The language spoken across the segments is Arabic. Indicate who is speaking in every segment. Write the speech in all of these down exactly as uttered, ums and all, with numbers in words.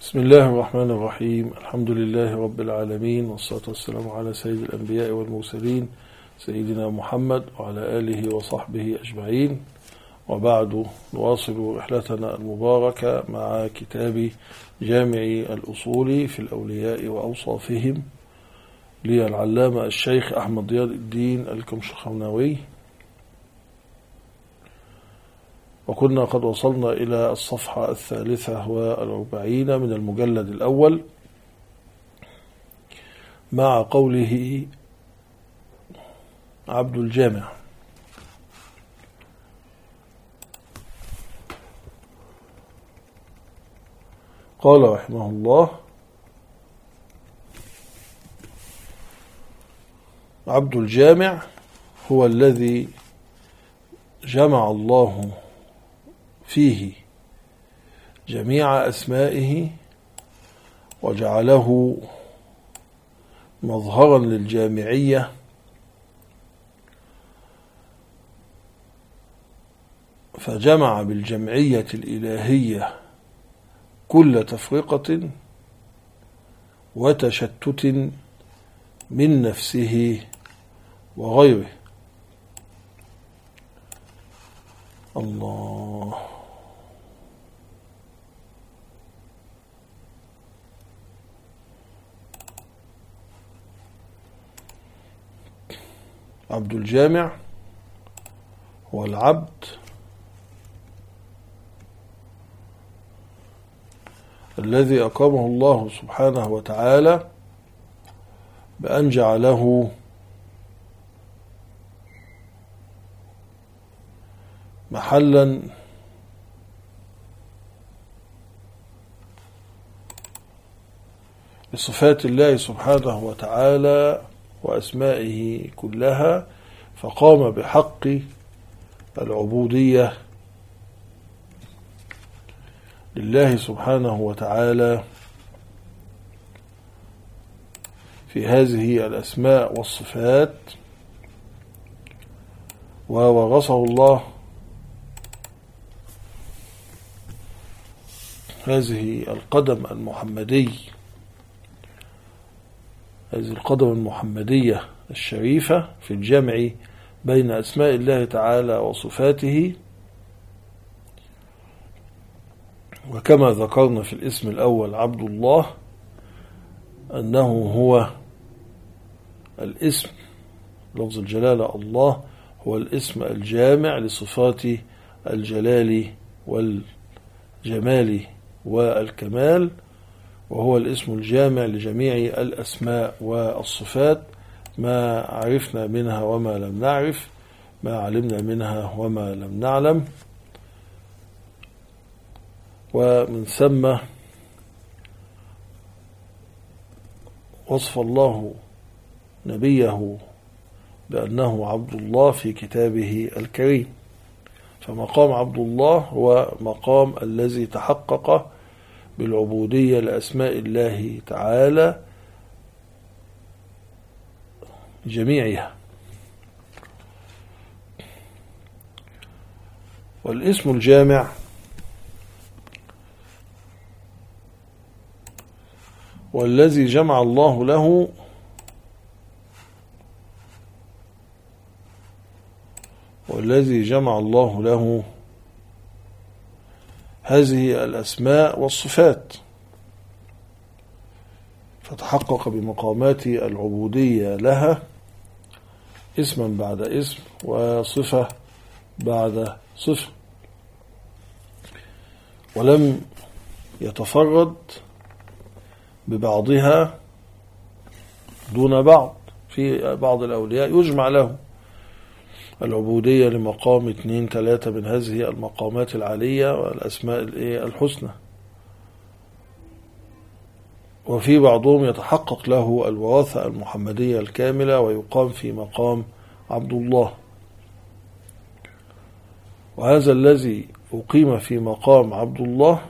Speaker 1: بسم الله الرحمن الرحيم. الحمد لله رب العالمين، والصلاة والسلام على سيد الأنبياء والمرسلين سيدنا محمد وعلى آله وصحبه أجمعين، وبعد نواصل رحلتنا المباركة مع كتاب جامع الأصول في الأولياء وأوصافهم للعلامة الشيخ أحمد ضياء الدين الكمشخناوي، وكنا قد وصلنا إلى الصفحة الثالثة والأربعين من المجلد الأول مع قوله عبد الجامع. قال رحمه الله: عبد الجامع هو الذي جمع الله فيه جميع أسمائه وجعله مظهرا للجامعية، فجمع بالجمعية الإلهية كل تفرقة وتشتت من نفسه وغيره. الله. عبد الجامع هو العبد الذي أقامه الله سبحانه وتعالى بأن جعله محلا بصفات الله سبحانه وتعالى وأسمائه كلها، فقام بحق العبودية لله سبحانه وتعالى في هذه الأسماء والصفات، وورثه الله هذه القدم المحمدي هذه القدم المحمدية الشريفة في الجمع بين أسماء الله تعالى وصفاته. وكما ذكرنا في الاسم الأول عبد الله أنه هو الاسم لفظ الجلالة، الله هو الاسم الجامع لصفات الجلال والجمال والكمال، وهو الاسم الجامع لجميع الأسماء والصفات، ما عرفنا منها وما لم نعرف، ما علمنا منها وما لم نعلم. ومن ثم وصف الله نبيه بأنه عبد الله في كتابه الكريم، فمقام عبد الله هو مقام الذي تحقق بالعبودية لأسماء الله تعالى جميعها. والاسم الجامع والذي جمع الله له والذي جمع الله له هذه الأسماء والصفات، فتحقق بمقامات العبودية لها اسما بعد اسم وصفة بعد صفة، ولم يتفرد ببعضها دون بعض. في بعض الأولياء يجمع له العبودية لمقام اثنين ثلاثة من هذه المقامات العالية والأسماء الحسنى، وفي بعضهم يتحقق له الوراثة المحمدية الكاملة ويقام في مقام عبد الله. وهذا الذي أقيم في مقام عبد الله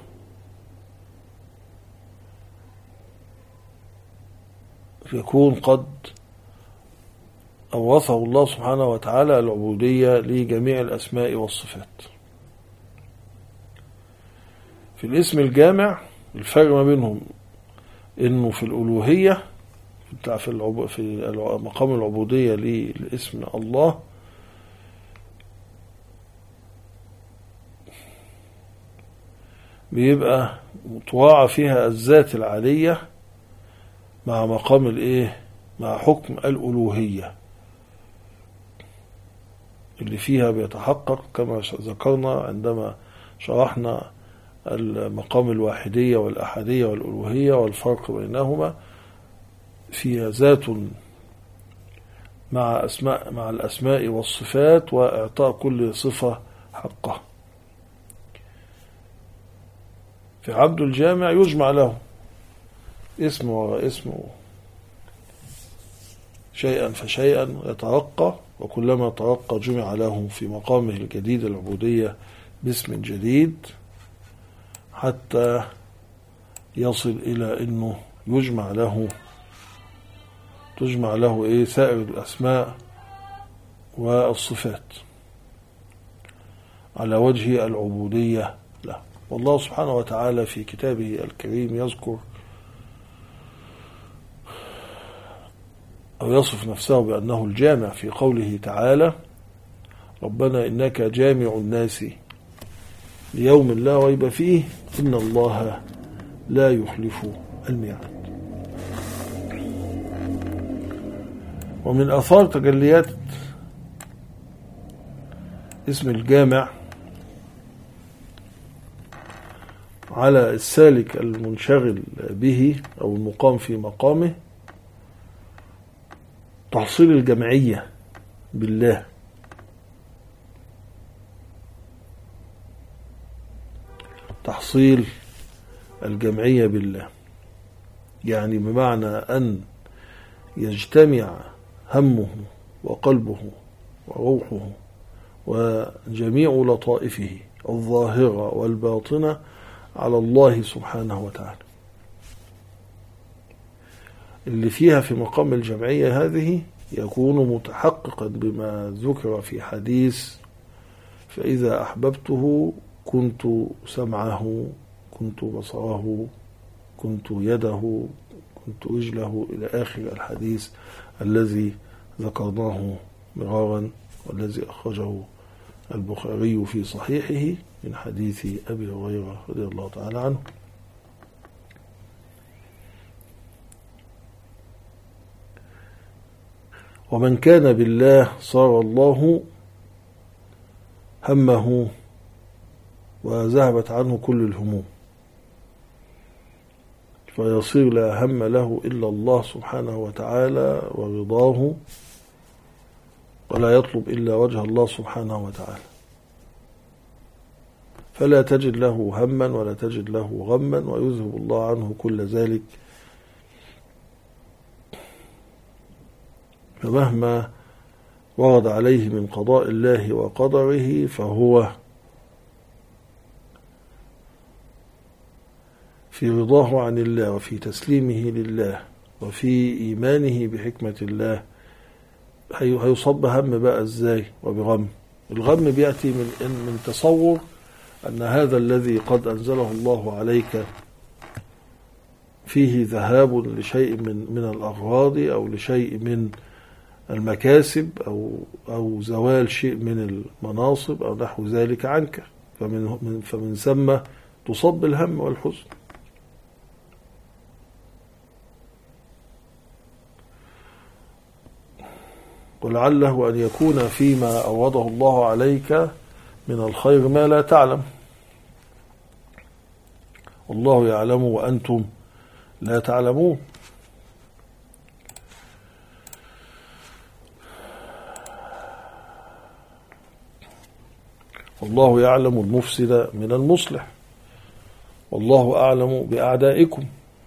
Speaker 1: يكون قد أورثه الله سبحانه وتعالى العبودية لجميع الأسماء والصفات. في الاسم الجامع الفرق ما بينهم إنه في الألوهية في العب... في مقام العبودية للاسم الله بيبقى متواعى فيها الذات العالية مع مقام الايه مع حكم الألوهية اللي فيها بيتحقق كما ذكرنا عندما شرحنا المقام الواحدية والأحدية والألوهية والفرق بينهما. فيها ذات مع أسماء مع الأسماء والصفات وإعطاء كل صفة حقها. في عبد الجامع يجمع له اسم وراء اسم شيئا فشيئا يترقى، وكلما ترقى جمع له في مقامه الجديد العبودية باسم جديد حتى يصل إلى أنه يجمع له تجمع له إيه سائر الأسماء والصفات على وجه العبودية له. والله سبحانه وتعالى في كتابه الكريم يذكر أو يصف نفسه بأنه الجامع في قوله تعالى: ربنا إنك جامع الناس ليوم لا ريب فيه إن الله لا يخلف الميعاد. ومن آثار تجليات اسم الجامع على السالك المنشغل به أو المقام في مقامه تحصيل الجمعية بالله، تحصيل الجمعية بالله يعني بمعنى أن يجتمع همه وقلبه وروحه وجميع لطائفه الظاهرة والباطنة على الله سبحانه وتعالى. اللي فيها في مقام الجمعية هذه يكون متحققا بما ذكر في حديث: فإذا أحببته كنت سمعه، كنت بصره، كنت يده، كنت رجله، إلى آخر الحديث الذي ذكرناه مرارا والذي أخرجه البخاري في صحيحه من حديث أبي هريرة رضي الله تعالى عنه. ومن كان بالله صار الله همه وذهبت عنه كل الهموم، فيصير لا هم له إلا الله سبحانه وتعالى ورضاه، ولا يطلب إلا وجه الله سبحانه وتعالى، فلا تجد له هما ولا تجد له غما، ويذهب الله عنه كل ذلك. فمهما ورد عليه من قضاء الله وقدره فهو في رضاه عن الله وفي تسليمه لله وفي إيمانه بحكمة الله. هيصب هم بقى ازاي وبغم؟ الغم بيأتي من من تصور أن هذا الذي قد أنزله الله عليك فيه ذهاب لشيء من من الأغراض أو لشيء من المكاسب أو أو زوال شيء من المناصب أو نحو ذلك عنك، فمن فمن ثم تصب الهم والحزن. ولعله أن يكون فيما أوضه الله عليك من الخير ما لا تعلم، والله يعلم وأنتم لا تعلمون. والله يعلم المفسد من المصلح، والله أعلم بأعدائكم.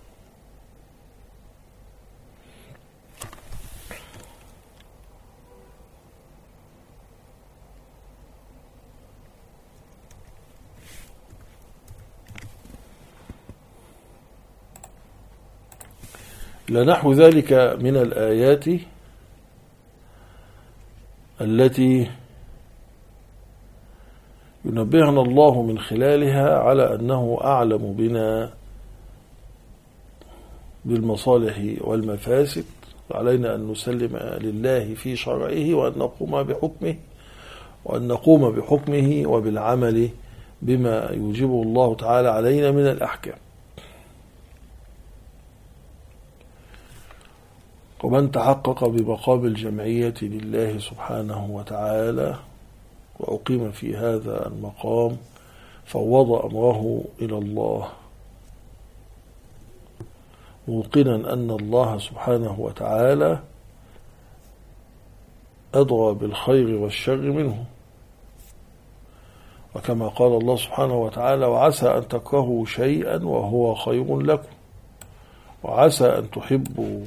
Speaker 1: لنحو ذلك من الآيات التي ينبهنا الله من خلالها على أنه أعلم بنا بالمصالح والمفاسد. علينا أن نسلم لله في شرعه وأن نقوم بحكمه وأن نقوم بحكمه وبالعمل بما يوجبه الله تعالى علينا من الأحكام. ومن تحقق بمقام الجمعية لله سبحانه وتعالى وأقيم في هذا المقام فوض أمره إلى الله، موقنا أن الله سبحانه وتعالى أدرى بالخير والشر منه، وكما قال الله سبحانه وتعالى: وعسى أن تكرهوا شيئا وهو خير لكم، وعسى أن تحبوا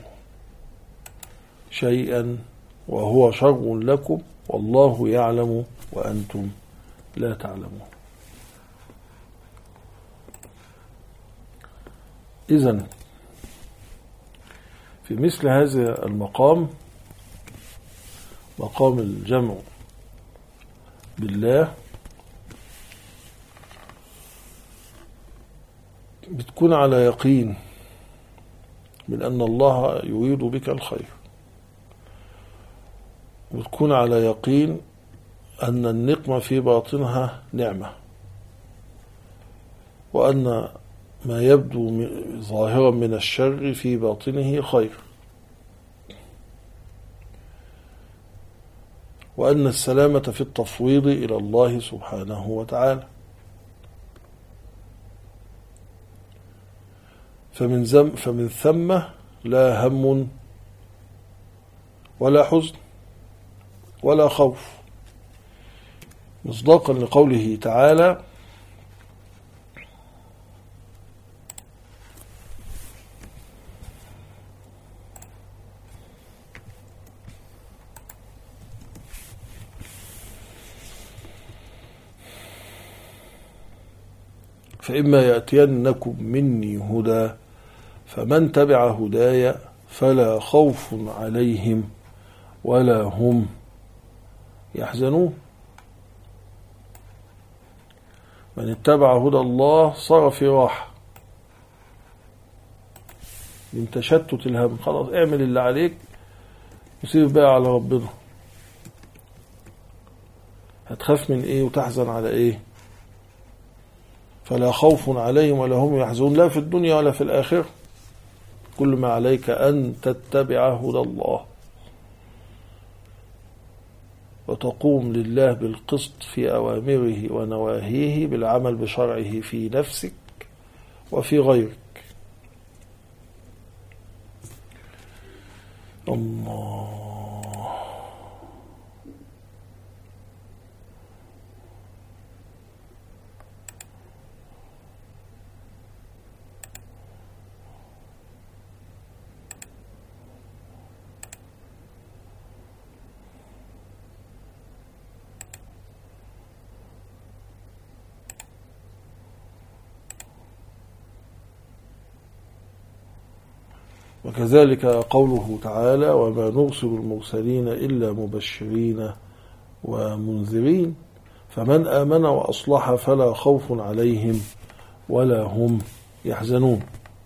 Speaker 1: شيئا وهو شر لكم، والله يعلم وأنتم لا تعلمون. إذن في مثل هذا المقام، مقام الجمع بالله، بتكون على يقين من أن الله يريد بك الخير، وتكون على يقين أن النقمة في باطنها نعمة، وأن ما يبدو ظاهرا من الشر في باطنه خير، وأن السلامة في التفويض إلى الله سبحانه وتعالى. فمن, زم فمن ثم لا هم ولا حزن ولا خوف، مصداقا لقوله تعالى: فإما يأتينكم مني هدى فمن تبع هداي فلا خوف عليهم ولا هم يحزنون. من اتبع هدى الله صار في راحة من تشتت الهم. خلاص اعمل اللي عليك وسيب بقى على ربنا. هتخاف من ايه وتحزن على ايه؟ فلا خوف عليهم ولا هم يحزنون، لا في الدنيا ولا في الآخرة. كل ما عليك أن تتبع هدى الله وتقوم لله بالقسط في أوامره ونواهيه، بالعمل بشرعه في نفسك وفي غيرك. الله. وكذلك قوله تعالى: وما نرسل المرسلين إلا مبشرين ومنذرين فمن آمن وأصلح فلا خوف عليهم ولا هم يحزنون.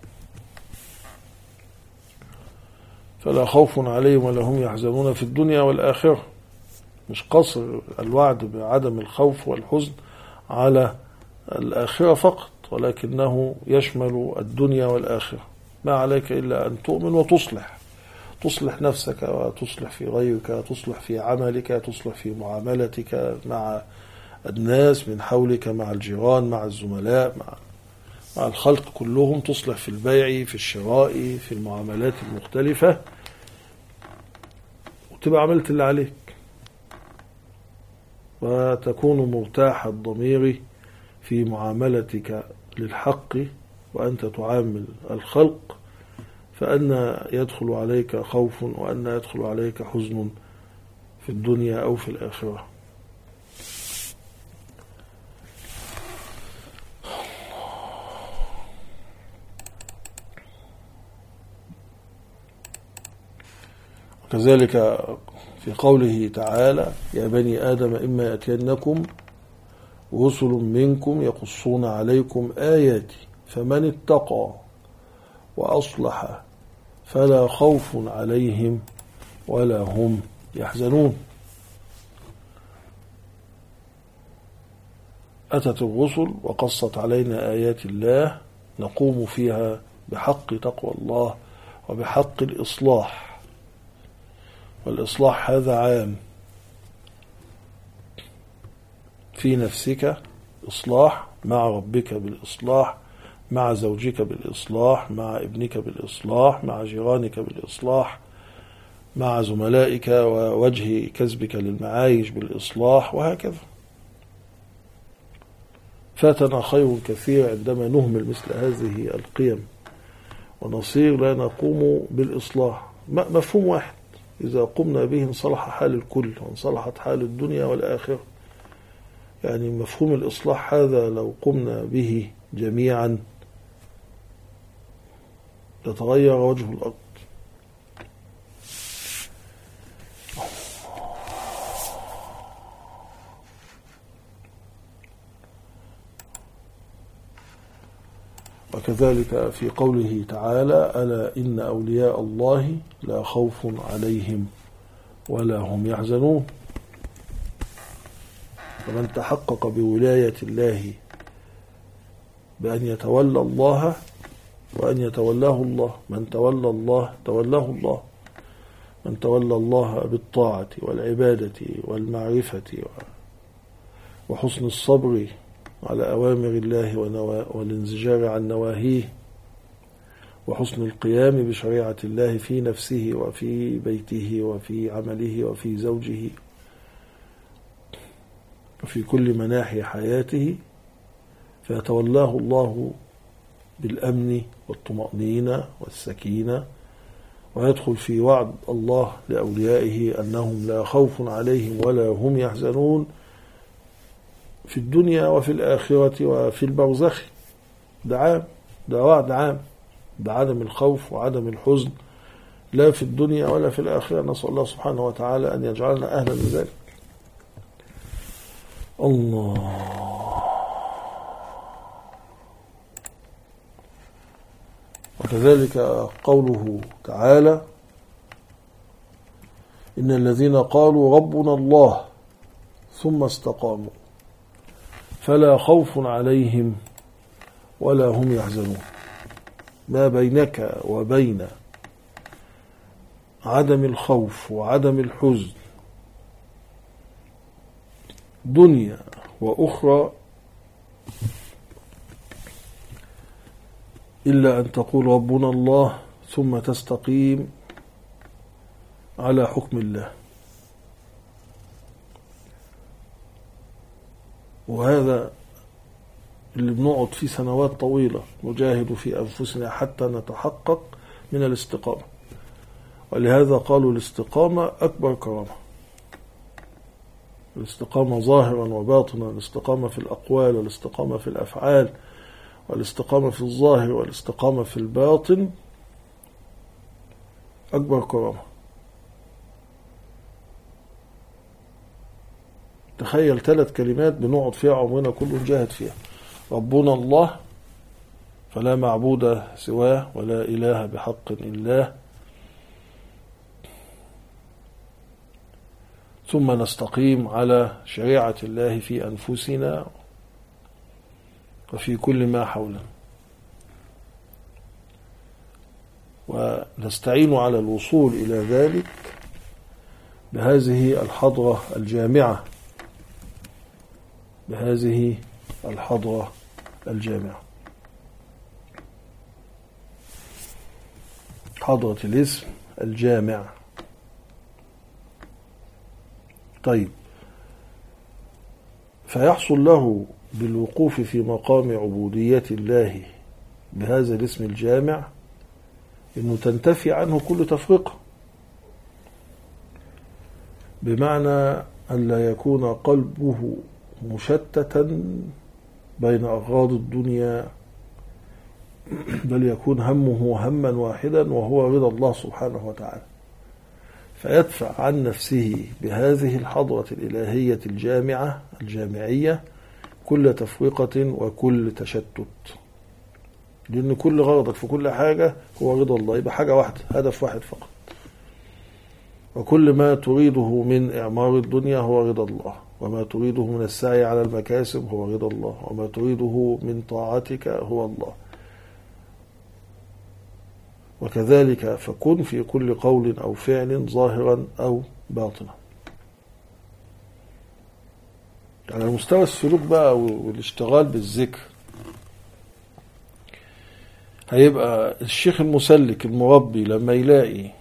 Speaker 1: فلا خوف عليهم ولا هم يحزنون في الدنيا والآخرة. مش قصر الوعد بعدم الخوف والحزن على الآخرة فقط، ولكنه يشمل الدنيا والآخرة. ما عليك إلا أن تؤمن وتصلح، تصلح نفسك وتصلح في غيرك، تصلح في عملك، تصلح في معاملتك مع الناس من حولك، مع الجيران، مع الزملاء، مع, مع الخلق كلهم. تصلح في البيع، في الشراء، في المعاملات المختلفة، وتبقى عملت اللي عليك، وتكون مرتاح الضمير في معاملتك للحق وأنت تعامل الخلق، فأن يدخل عليك خوف وأن يدخل عليك حزن في الدنيا أو في الآخرة. وكذلك في قوله تعالى: يا بني آدم إما يأتينكم رسل منكم يقصون عليكم آياتي فمن اتقى وأصلح فلا خوف عليهم ولا هم يحزنون. أتت الرسل وقصت علينا آيات الله نقوم فيها بحق تقوى الله وبحق الإصلاح، والإصلاح هذا عام في نفسك، إصلاح مع ربك بالإصلاح، مع زوجك بالإصلاح، مع ابنك بالإصلاح، مع جيرانك بالإصلاح، مع زملائك ووجه كسبك للمعايش بالإصلاح، وهكذا. فاتنا خير كثير عندما نهمل مثل هذه القيم ونصير لا نقوم بالإصلاح. مفهوم واحد إذا قمنا به انصلح حال الكل وانصلحت حال الدنيا والآخرة. يعني مفهوم الإصلاح هذا لو قمنا به جميعا يتغير وجه الأرض. وكذلك في قوله تعالى: ألا إن أولياء الله لا خوف عليهم ولا هم يحزنون. فمن تحقق بولاية الله بأن يتولى الله وأن يتولاه الله، من تولى الله تولاه الله، من تولى الله بالطاعة والعبادة والمعرفة وحسن الصبر على أوامر الله والانزجار عن نواهيه وحسن القيام بشريعة الله في نفسه وفي بيته وفي عمله وفي زوجه وفي كل مناحي حياته، فيتولاه الله بالأمن والطمأنينة والسكينة، ويدخل في وعد الله لأوليائه أنهم لا خوف عليهم ولا هم يحزنون في الدنيا وفي الآخرة وفي البرزخ. ده عام، ده وعد عام بعدم الخوف وعدم الحزن لا في الدنيا ولا في الآخرة. نسأل الله سبحانه وتعالى أن يجعلنا أهلا لذلك. الله. وكذلك قوله تعالى: إن الذين قالوا ربنا الله ثم استقاموا فلا خوف عليهم ولا هم يحزنون. ما بينك وبين عدم الخوف وعدم الحزن دنيا وأخرى إلا أن تقول ربنا الله ثم تستقيم على حكم الله. وهذا اللي بنقعد فيه سنوات طويلة نجاهد في أنفسنا حتى نتحقق من الاستقامة. ولهذا قالوا الاستقامة أكبر كرامة. الاستقامة ظاهرا وباطنا، الاستقامة في الأقوال والاستقامة في الأفعال والاستقامة في الظاهر والاستقامة في الباطن أكبر كرامة. تخيل ثلاث كلمات بنقعد فيها عمرنا كله نجاهد فيها: ربنا الله فلا معبود سواه ولا إله بحق إلا، ثم نستقيم على شريعة الله في أنفسنا وفي كل ما حولنا، ونستعين على الوصول إلى ذلك بهذه الحضرة الجامعة بهذه الحضرة الجامعة حضرة الاسم الجامع. طيب، فيحصل له بالوقوف في مقام عبودية الله بهذا الاسم الجامع إنه تنتفي عنه كل تفرقة، بمعنى أن لا يكون قلبه مشتتا بين أغراض الدنيا، بل يكون همه هما واحدا وهو رضا الله سبحانه وتعالى، فيدفع عن نفسه بهذه الحضرة الإلهية الجامعة الجامعية كل تفرقة وكل تشتت. لأن كل غرضك في كل حاجة هو رضا الله، يبقى حاجة واحدة، هدف واحد فقط. وكل ما تريده من إعمار الدنيا هو رضا الله، وما تريده من السعي على المكاسب هو رضا الله، وما تريده من طاعتك هو الله. وكذلك فكن في كل قول أو فعل ظاهرا أو باطنا. على مستوى السلوك بقى والاشتغال بالذكر، هيبقى الشيخ المسلك المربي لما يلاقي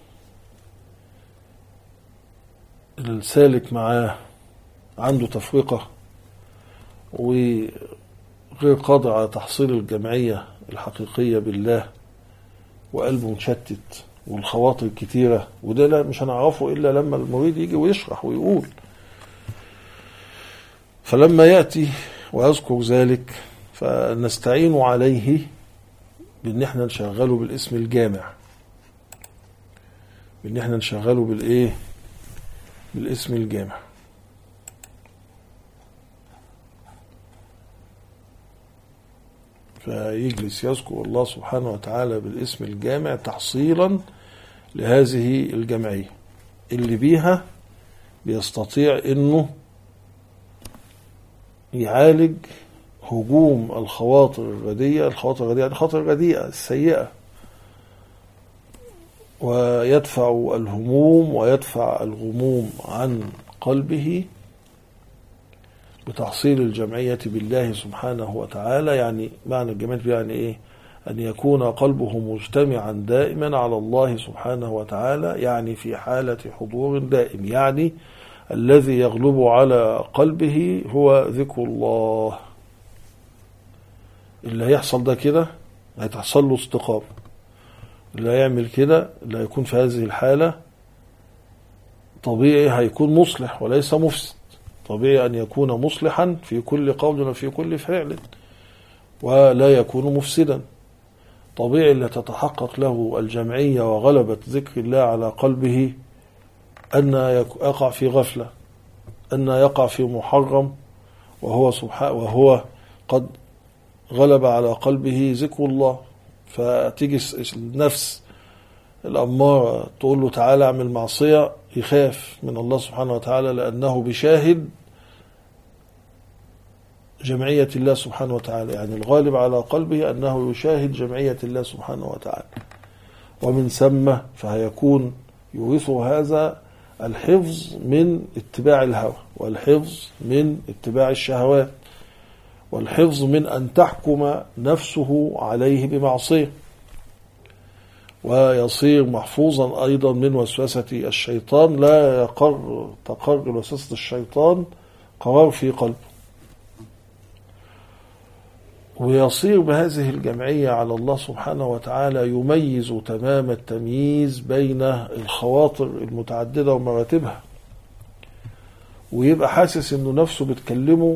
Speaker 1: السالك معاه عنده تفرقة وغير قادر على تحصيل الجمعية الحقيقية بالله، وقلبه مشتت والخواطر كتيرة، وده لا مش هنعرفه إلا لما المريد يجي ويشرح ويقول. فلما يأتي ويذكر ذلك فنستعين عليه بأن احنا نشغله بالاسم الجامع، بأن احنا نشغله بالإيه؟ بالاسم الجامع. فيجلس يذكر الله سبحانه وتعالى بالاسم الجامع تحصيلا لهذه الجمعية اللي بيها بيستطيع انه يعالج هجوم الخواطر الرديئة. الخواطر الرديئة يعني خاطر رديئة السيئة، ويدفع الهموم ويدفع الغموم عن قلبه بتحصيل الجمعية بالله سبحانه وتعالى. يعني معنى الجمعية يعني إيه؟ أن يكون قلبه مجتمعا دائما على الله سبحانه وتعالى، يعني في حالة حضور دائم. يعني الذي يغلب على قلبه هو ذكر الله. اللي هيحصل ده كده هيتحصل له استقامة. اللي هيعمل كده اللي هيكون في هذه الحالة طبيعي هيكون مصلح وليس مفسد. طبيعي أن يكون مصلحا في كل قول وفي كل فعل ولا يكون مفسدا. طبيعي اللي تتحقق له الجمعية وغلبة ذكر الله على قلبه أن يقع في غفلة، أن يقع في محرم، وهو سبحانه وهو قد غلب على قلبه ذكر الله. فتيجي النفس الأمارة تقول له تعالى اعمل معصية، يخاف من الله سبحانه وتعالى لأنه بشاهد جمعية الله سبحانه وتعالى. يعني الغالب على قلبه أنه يشاهد جمعية الله سبحانه وتعالى، ومن ثم فهيكون يورثه هذا الحفظ من اتباع الهوى، والحفظ من اتباع الشهوات، والحفظ من أن تحكم نفسه عليه بمعصية، ويصير محفوظا أيضا من وسوسة الشيطان. لا يقر تقر وسوسة الشيطان قرار في قلبه، ويصير بهذه الجمعية على الله سبحانه وتعالى يميز تمام التمييز بين الخواطر المتعددة ومراتبها، ويبقى حاسس انه نفسه بتكلمه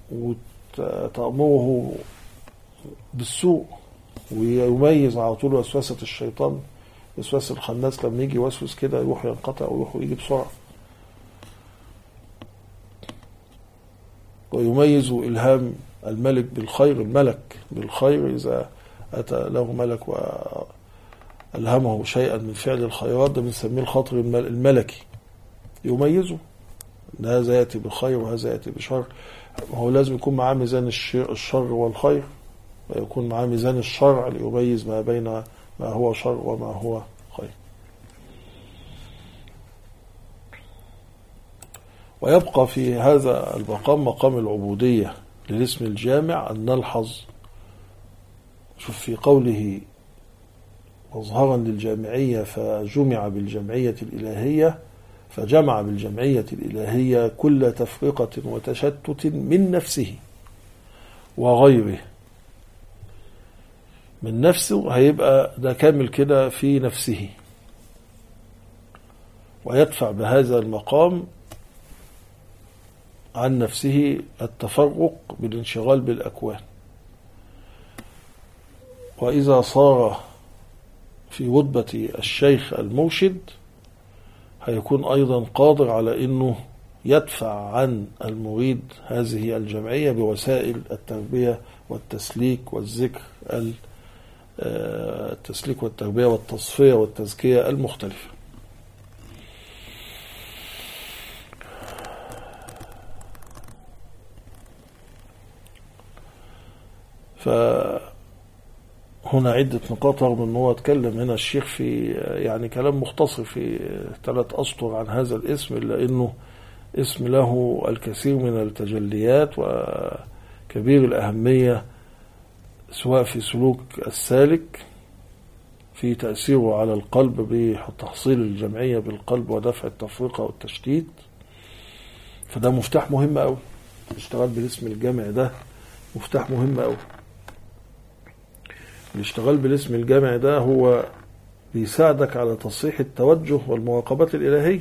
Speaker 1: وتأمره بالسوء، ويميز على طول وسوسة الشيطان. وسوسة الخناس لما يجي يوسوس كده يروح ينقطع ويروح ويجي بسرعة. ويميز إلهام الملك بالخير، الملك بالخير إذا أتى له ملك وألهمه شيئا من فعل الخيرات، ده بنسميه الخاطر الملكي، يميزه ان هذا يأتي بالخير وهذا يأتي بشر. هو لازم يكون معاه ميزان الشر والخير، ويكون معاه ميزان الشرع ليميز ما بين ما هو شر وما هو خير. ويبقى في هذا المقام مقام العبودية للاسم الجامع أن نلحظ، شوف في قوله مظهرا للجامعية فجمع بالجمعية الإلهية، فجمع بالجمعية الإلهية كل تفرقة وتشتت من نفسه وغيره. من نفسه هيبقى ده كامل كده في نفسه، ويدفع بهذا المقام عن نفسه التفرق بالانشغال بالأكوان. وإذا صار في رتبة الشيخ المرشد هيكون أيضا قادر على أنه يدفع عن المريد هذه الجمعية بوسائل التربية والتسليك والذكر التسليك والتربية والتصفية والتزكية المختلفة. فهنا عدة نقاط، رغم أنه اتكلم هنا الشيخ في يعني كلام مختصر في ثلاث أسطر عن هذا الاسم، إلا أنه اسم له الكثير من التجليات وكبير الأهمية، سواء في سلوك السالك في تأثيره على القلب بتحصيل الجمعية بالقلب ودفع التفرقة والتشتيت. فده مفتاح مهم أوي، الاشتغال بالاسم الجامع ده مفتاح مهم أوي. الاشتغال بالاسم الجامع ده هو بيساعدك على تصحيح التوجه والمراقبات الإلهية،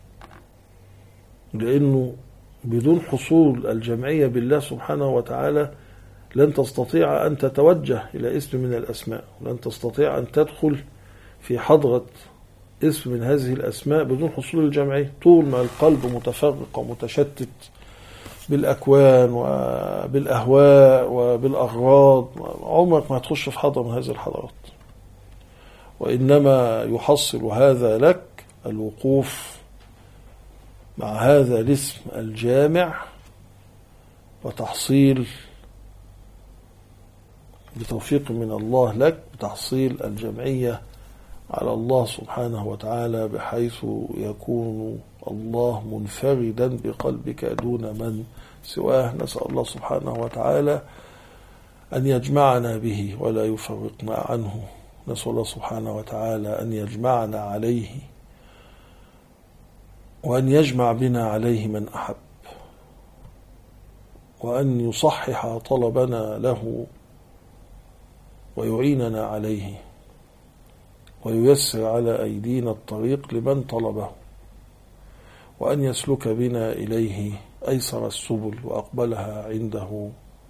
Speaker 1: لأنه بدون حصول الجمعية بالله سبحانه وتعالى لن تستطيع أن تتوجه إلى اسم من الأسماء، ولن تستطيع أن تدخل في حضرة اسم من هذه الأسماء بدون حصول الجمعية. طول ما القلب متفرق ومتشتت بالأكوان وبالأهواء وبالأغراض، عمرك ما هتخش في حضرة من هذه الحضارات. وإنما يحصل هذا لك الوقوف مع هذا الاسم الجامع، وتحصيل بتوفيق من الله لك بتحصيل الجمعية على الله سبحانه وتعالى، بحيث يكون الله منفردا بقلبك دون من سواه. نسأل الله سبحانه وتعالى أن يجمعنا به ولا يفرقنا عنه. نسأل الله سبحانه وتعالى أن يجمعنا عليه، وأن يجمع بنا عليه من أحب، وأن يصحح طلبنا له ويعيننا عليه، وييسر على أيدينا الطريق لمن طلبه، وأن يسلك بنا إليه أيسر السبل وأقبلها عنده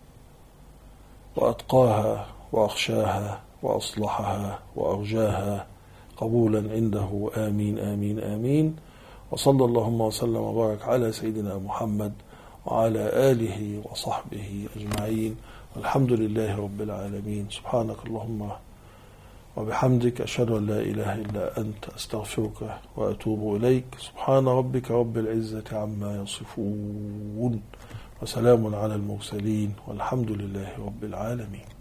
Speaker 1: وأتقاها وأخشاها وأصلحها وأرجاها قبولا عنده. آمين آمين آمين. وصلى اللهم وسلم وبارك على سيدنا محمد وعلى آله وصحبه أجمعين، والحمد لله رب العالمين. سبحانك اللهم وبحمدك، أشهد أن لا إله إلا أنت، أستغفرك وأتوب إليك. سبحان ربك رب العزة عما يصفون، وسلام على المرسلين، والحمد لله رب العالمين.